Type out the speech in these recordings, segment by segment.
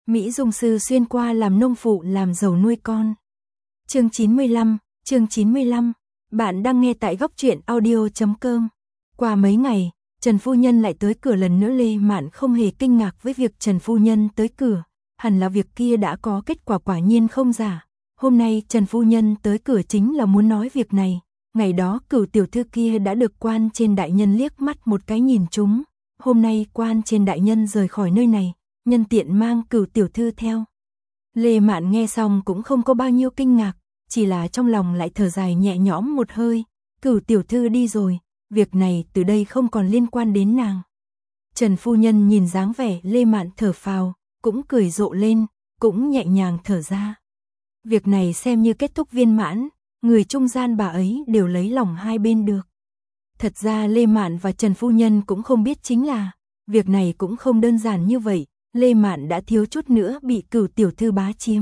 Mỹ Dung sư xuyên qua làm nông phụ làm giàu nuôi con. Chương 95, bạn đang nghe tại góc truyện audio.com. Qua mấy ngày, Trần Phu Nhân lại tới cửa lần nữa. Lê Mạn không hề kinh ngạc với việc Trần Phu Nhân tới cửa, hẳn là việc kia đã có kết quả, quả nhiên không giả. Hôm nay Trần Phu Nhân tới cửa chính là muốn nói việc này. Ngày đó Cửu tiểu thư kia đã được quan trên đại nhân liếc mắt một cái nhìn trúng. Hôm nay quan trên đại nhân rời khỏi nơi này, nhân tiện mang Cửu tiểu thư theo. Lê Mạn nghe xong cũng không có bao nhiêu kinh ngạc, chỉ là trong lòng lại thở dài nhẹ nhõm một hơi. Cửu tiểu thư đi rồi, việc này từ đây không còn liên quan đến nàng. Trần Phu Nhân nhìn dáng vẻ Lê Mạn thở phào, cũng cười rộ lên, cũng nhẹ nhàng thở ra. Việc này xem như kết thúc viên mãn, người trung gian bà ấy đều lấy lòng hai bên được. Thật ra Lê Mạn và Trần Phu Nhân cũng không biết chính là, việc này cũng không đơn giản như vậy. Lê Mạn đã thiếu chút nữa bị Cửu tiểu thư bá chiếm.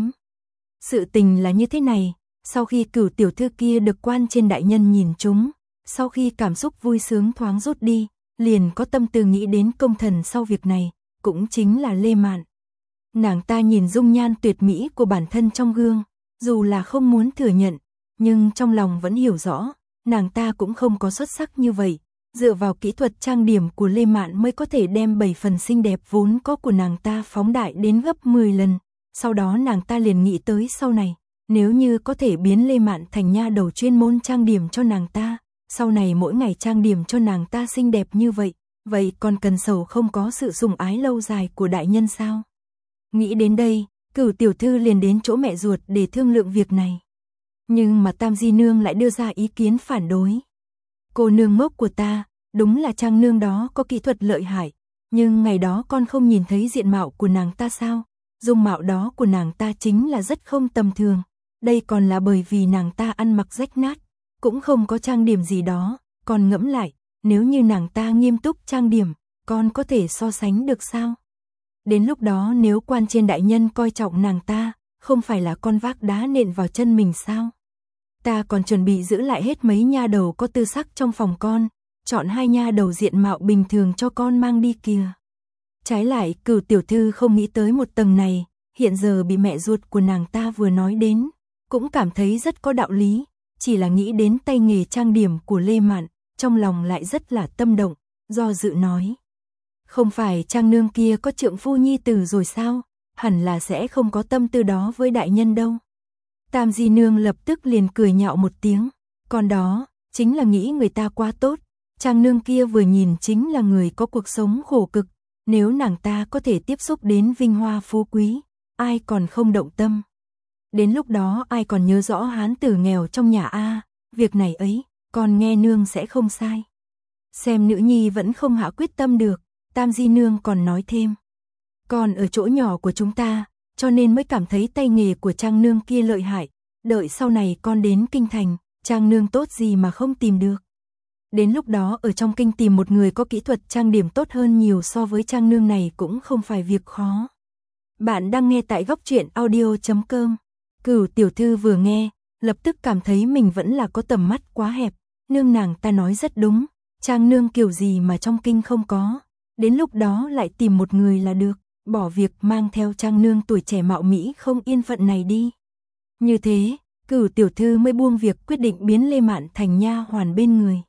Sự tình là như thế này, sau khi Cửu tiểu thư kia được quan trên đại nhân nhìn trúng, sau khi cảm xúc vui sướng thoáng rút đi, liền có tâm tư nghĩ đến công thần sau việc này, cũng chính là Lê Mạn. Nàng ta nhìn dung nhan tuyệt mỹ của bản thân trong gương, dù là không muốn thừa nhận, nhưng trong lòng vẫn hiểu rõ, nàng ta cũng không có xuất sắc như vậy. Dựa vào kỹ thuật trang điểm của Lê Mạn mới có thể đem 7 phần xinh đẹp vốn có của nàng ta phóng đại đến gấp 10 lần. Sau đó nàng ta liền nghĩ tới sau này, nếu như có thể biến Lê Mạn thành nha đầu chuyên môn trang điểm cho nàng ta, sau này mỗi ngày trang điểm cho nàng ta xinh đẹp như vậy, vậy còn cần sầu không có sự sủng ái lâu dài của đại nhân sao? Nghĩ đến đây, Cửu tiểu thư liền đến chỗ mẹ ruột để thương lượng việc này. Nhưng mà Tam Di Nương lại đưa ra ý kiến phản đối. Cô nương ngốc của ta, đúng là Trang nương đó có kỹ thuật lợi hại, nhưng ngày đó con không nhìn thấy diện mạo của nàng ta sao? Dung mạo đó của nàng ta chính là rất không tầm thường, đây còn là bởi vì nàng ta ăn mặc rách nát, cũng không có trang điểm gì đó, còn ngẫm lại, nếu như nàng ta nghiêm túc trang điểm, con có thể so sánh được sao? Đến lúc đó nếu quan trên đại nhân coi trọng nàng ta, không phải là con vác đá nện vào chân mình sao? Ta còn chuẩn bị giữ lại hết mấy nha đầu có tư sắc trong phòng con, chọn 2 nha đầu diện mạo bình thường cho con mang đi kìa. Trái lại Cửu tiểu thư không nghĩ tới một tầng này, hiện giờ bị mẹ ruột của nàng ta vừa nói đến, cũng cảm thấy rất có đạo lý, chỉ là nghĩ đến tay nghề trang điểm của Lê Mạn, trong lòng lại rất là tâm động, do dự nói. Không phải Trang nương kia có trượng phu nhi tử rồi sao, hẳn là sẽ không có tâm tư đó với đại nhân đâu. Tam Di Nương lập tức liền cười nhạo một tiếng, còn đó, chính là nghĩ người ta quá tốt, Trang nương kia vừa nhìn chính là người có cuộc sống khổ cực, nếu nàng ta có thể tiếp xúc đến vinh hoa phú quý, ai còn không động tâm. Đến lúc đó ai còn nhớ rõ hán tử nghèo trong nhà a, việc này ấy, còn nghe nương sẽ không sai. Xem nữ nhi vẫn không hạ quyết tâm được, Tam Di Nương còn nói thêm. Còn ở chỗ nhỏ của chúng ta, cho nên mới cảm thấy tay nghề của Trang nương kia lợi hại, đợi sau này con đến kinh thành, Trang nương tốt gì mà không tìm được. Đến lúc đó ở trong kinh tìm một người có kỹ thuật trang điểm tốt hơn nhiều so với Trang nương này cũng không phải việc khó. Bạn đang nghe tại góc truyện audio.com. Cửu tiểu thư vừa nghe, lập tức cảm thấy mình vẫn là có tầm mắt quá hẹp, nương nàng ta nói rất đúng, Trang nương kiểu gì mà trong kinh không có, đến lúc đó lại tìm một người là được, bỏ việc mang theo Trang nương tuổi trẻ mạo mỹ không yên phận này đi. Như thế, Cửu tiểu thư mới buông việc quyết định biến Lê Mạn thành nha hoàn bên người.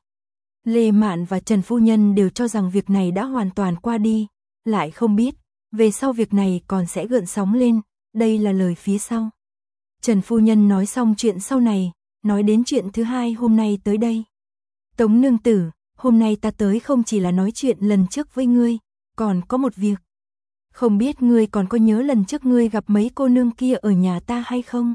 Lê Mạn và Trần Phu Nhân đều cho rằng việc này đã hoàn toàn qua đi, lại không biết, về sau việc này còn sẽ gợn sóng lên, đây là lời phía sau. Trần Phu Nhân nói xong chuyện sau này, nói đến chuyện thứ hai hôm nay tới đây. Tống nương tử, hôm nay ta tới không chỉ là nói chuyện lần trước với ngươi, còn có một việc. Không biết ngươi còn có nhớ lần trước ngươi gặp mấy cô nương kia ở nhà ta hay không?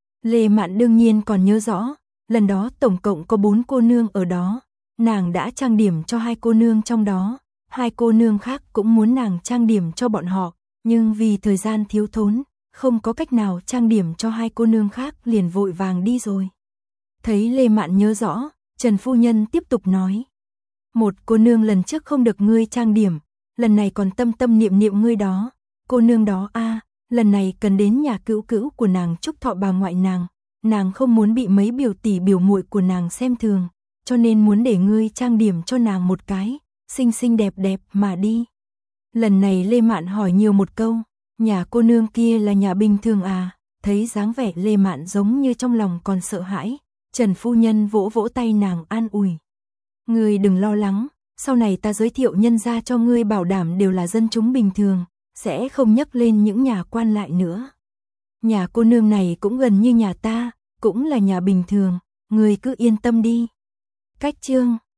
Lê Mạn đương nhiên còn nhớ rõ, lần đó tổng cộng có 4 cô nương ở đó, nàng đã trang điểm cho 2 cô nương trong đó, 2 cô nương khác cũng muốn nàng trang điểm cho bọn họ, nhưng vì thời gian thiếu thốn, không có cách nào trang điểm cho 2 cô nương khác liền vội vàng đi rồi. Thấy Lê Mạn nhớ rõ, Trần Phu Nhân tiếp tục nói. Một cô nương lần trước không được ngươi trang điểm, lần này còn tâm tâm niệm niệm ngươi đó, cô nương đó a, lần này cần đến nhà cữu cữu của nàng chúc thọ bà ngoại nàng không muốn bị mấy biểu tỷ biểu muội của nàng xem thường, cho nên muốn để ngươi trang điểm cho nàng một cái, xinh xinh đẹp đẹp mà đi. Lần này Lê Mạn hỏi nhiều một câu, Nhà cô nương kia là nhà bình thường à? Thấy dáng vẻ Lê Mạn giống như trong lòng còn sợ hãi, Trần phu nhân vỗ vỗ tay nàng an ủi. Ngươi đừng lo lắng, sau này ta giới thiệu nhân gia cho ngươi bảo đảm đều là dân chúng bình thường, sẽ không nhắc lên những nhà quan lại nữa. Nhà cô nương này cũng gần như nhà ta, cũng là nhà bình thường, ngươi cứ yên tâm đi. Cách chương